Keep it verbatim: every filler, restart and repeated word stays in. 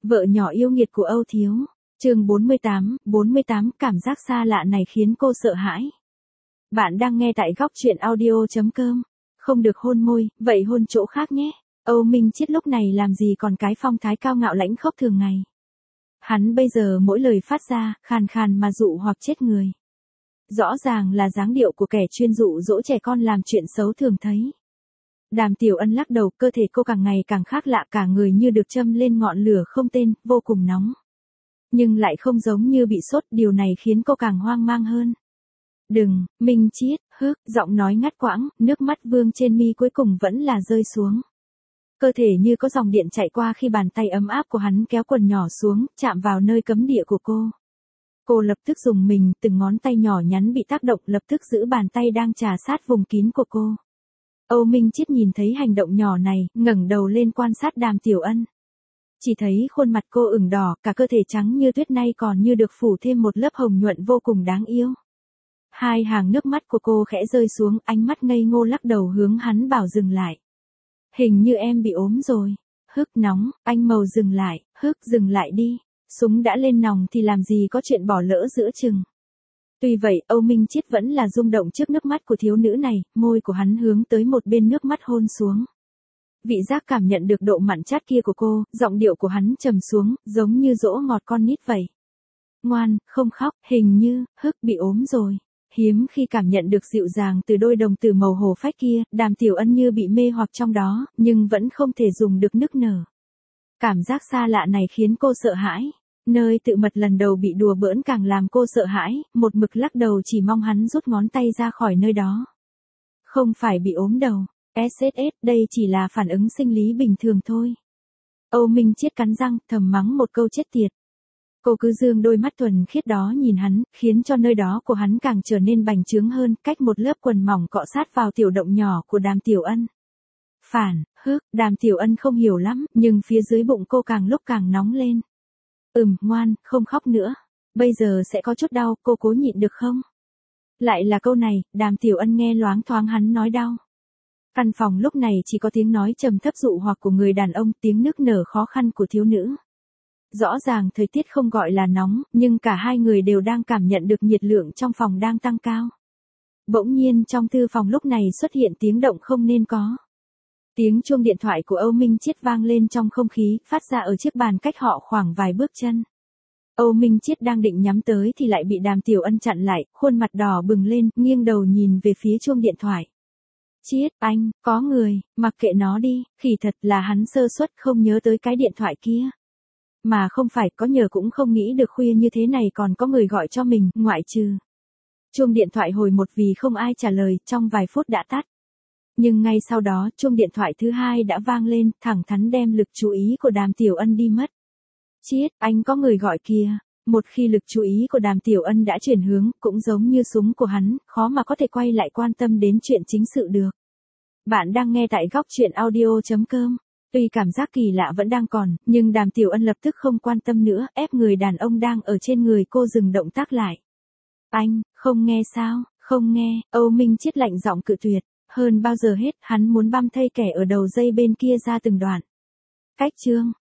Vợ nhỏ yêu nghiệt của Âu Thiếu. Chương bốn mươi tám, bốn mươi tám, cảm giác xa lạ này khiến cô sợ hãi. Bạn đang nghe tại góc truyện audio chấm com. Không được hôn môi, vậy hôn chỗ khác nhé. Âu Minh Chiết lúc này làm gì còn cái phong thái cao ngạo lãnh khốc thường ngày. Hắn bây giờ mỗi lời phát ra, khàn khàn mà dụ hoặc chết người. Rõ ràng là dáng điệu của kẻ chuyên dụ dỗ trẻ con làm chuyện xấu thường thấy. Đàm Tiểu Ân lắc đầu, cơ thể cô càng ngày càng khác lạ, cả người như được châm lên ngọn lửa không tên, vô cùng nóng. Nhưng lại không giống như bị sốt, điều này khiến cô càng hoang mang hơn. Đừng, Minh Chiết, hức, giọng nói ngắt quãng, nước mắt vương trên mi cuối cùng vẫn là rơi xuống. Cơ thể như có dòng điện chạy qua khi bàn tay ấm áp của hắn kéo quần nhỏ xuống, chạm vào nơi cấm địa của cô. Cô lập tức rùng mình, từng ngón tay nhỏ nhắn bị tác động, lập tức giữ bàn tay đang trà sát vùng kín của cô. Âu Minh Chiết nhìn thấy hành động nhỏ này, ngẩng đầu lên quan sát Đàm Tiểu Ân. Chỉ thấy khuôn mặt cô ửng đỏ, cả cơ thể trắng như tuyết nay còn như được phủ thêm một lớp hồng nhuận vô cùng đáng yêu. Hai hàng nước mắt của cô khẽ rơi xuống, ánh mắt ngây ngô lắc đầu hướng hắn bảo dừng lại. Hình như em bị ốm rồi. Hức, nóng, anh màu dừng lại, hức, dừng lại đi. Súng đã lên nòng thì làm gì có chuyện bỏ lỡ giữa chừng. Tuy vậy, Âu Minh Chiết vẫn là rung động trước nước mắt của thiếu nữ này, môi của hắn hướng tới một bên nước mắt hôn xuống. Vị giác cảm nhận được độ mặn chát kia của cô, giọng điệu của hắn trầm xuống, giống như dỗ ngọt con nít vậy. Ngoan, không khóc, hình như, hức bị ốm rồi. Hiếm khi cảm nhận được dịu dàng từ đôi đồng tử màu hổ phách kia, Đàm Tiểu Ân như bị mê hoặc trong đó, nhưng vẫn không thể dùng được nức nở. Cảm giác xa lạ này khiến cô sợ hãi. Nơi tự mật lần đầu bị đùa bỡn càng làm cô sợ hãi, một mực lắc đầu chỉ mong hắn rút ngón tay ra khỏi nơi đó. Không phải bị ốm đầu, ét ét ét, đây chỉ là phản ứng sinh lý bình thường thôi. Âu Minh Chiết cắn răng, thầm mắng một câu chết tiệt. Cô cứ dương đôi mắt thuần khiết đó nhìn hắn, khiến cho nơi đó của hắn càng trở nên bành trướng hơn, cách một lớp quần mỏng cọ sát vào tiểu động nhỏ của Đàm Tiểu Ân. Phản, hức, Đàm Tiểu Ân không hiểu lắm, nhưng phía dưới bụng cô càng lúc càng nóng lên. Ừm, ngoan, không khóc nữa. Bây giờ sẽ có chút đau, cô cố nhịn được không? Lại là câu này, Đàm Tiểu Ân nghe loáng thoáng hắn nói đau. Căn phòng lúc này chỉ có tiếng nói trầm thấp dụ hoặc của người đàn ông, tiếng nức nở khó khăn của thiếu nữ. Rõ ràng thời tiết không gọi là nóng, nhưng cả hai người đều đang cảm nhận được nhiệt lượng trong phòng đang tăng cao. Bỗng nhiên trong thư phòng lúc này xuất hiện tiếng động không nên có. Tiếng chuông điện thoại của Âu Minh Chiết vang lên trong không khí, phát ra ở chiếc bàn cách họ khoảng vài bước chân. Âu Minh Chiết đang định nhắm tới thì lại bị Đàm Tiểu Ân chặn lại, khuôn mặt đỏ bừng lên, nghiêng đầu nhìn về phía chuông điện thoại. Chiết, anh, có người, mặc kệ nó đi, khỉ thật là hắn sơ suất không nhớ tới cái điện thoại kia. Mà không phải, có nhờ cũng không nghĩ được khuya như thế này còn có người gọi cho mình, ngoại trừ. Chuông điện thoại hồi một vì không ai trả lời, trong vài phút đã tắt. Nhưng ngay sau đó, chuông điện thoại thứ hai đã vang lên, thẳng thắn đem lực chú ý của Đàm Tiểu Ân đi mất. Chiết, anh có người gọi kìa. Một khi lực chú ý của Đàm Tiểu Ân đã chuyển hướng, cũng giống như súng của hắn, khó mà có thể quay lại quan tâm đến chuyện chính sự được. Bạn đang nghe tại góc truyện audio chấm com. Tuy cảm giác kỳ lạ vẫn đang còn, nhưng Đàm Tiểu Ân lập tức không quan tâm nữa, ép người đàn ông đang ở trên người cô dừng động tác lại. Anh, không nghe sao, không nghe, Âu Minh Chiết lạnh giọng cự tuyệt. Hơn bao giờ hết, hắn muốn băm thây kẻ ở đầu dây bên kia ra từng đoạn. Cách chương.